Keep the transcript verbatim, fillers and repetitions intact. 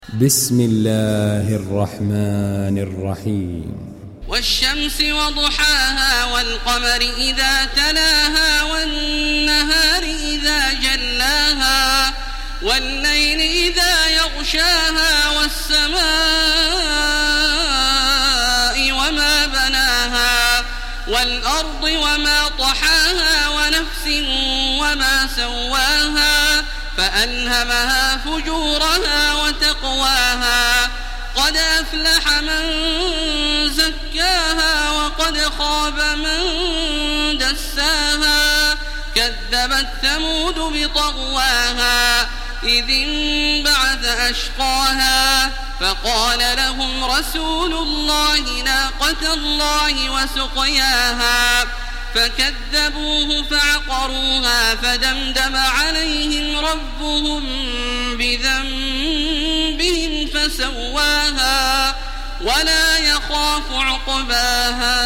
بسم الله الرحمن الرحيم والشمس وضحاها والقمر إذا تلاها والنهار إذا جلاها والليل إذا يغشاها والسماء وما بناها والأرض وما طحاها ونفس وما سواها فألهمها فجورها وتقواها قد أفلح من زكاها وقد خاب من دساها كذبت ثمود بطغواها إذ انبعث أشقاها فقال لهم رسول الله ناقة الله وسقياها فكذبوه فعقروها فدمدم عليهم ربهم بذنبهم فسواها ولا يخاف عقباها.